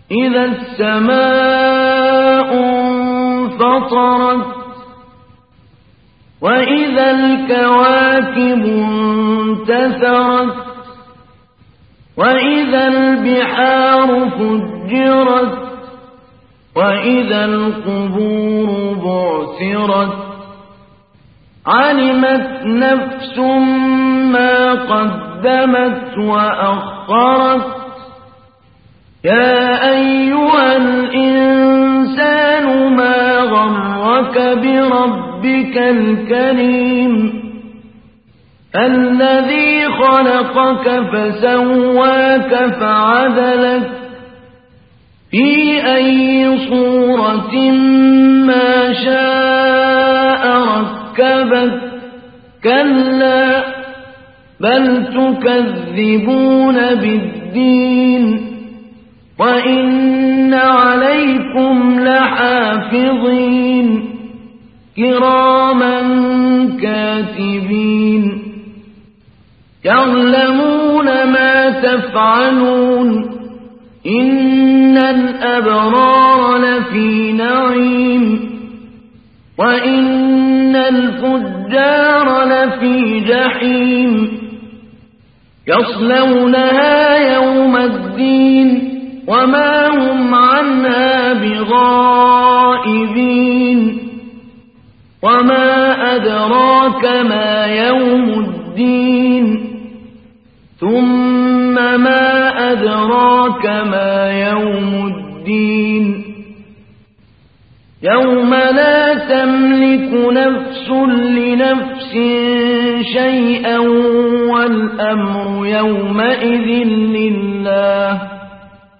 إذا السماء انفطرت وإذا الكواكب انتثرت وإذا البحار فجرت وإذا القبور بعثرت علمت نفس ما قدمت وأخرت يا أيها الإنسان ما غرك بربك الكريم الذي خلقك فسواك فعدلك في أي صورة ما شاء ركبك كلا بل تكذبون بالدين وإن عليكم لحافظين كراما كاتبين يعلمون ما تفعلون إن الأبرار لفي نعيم وإن الفجار لفي جحيم يصلونها يوم الدين وما هم عنها بغائبين وما أدراك ما يوم الدين ثم ما أدراك ما يوم الدين يوم لا تملك نفس لنفس شيئا والأمر يومئذ لله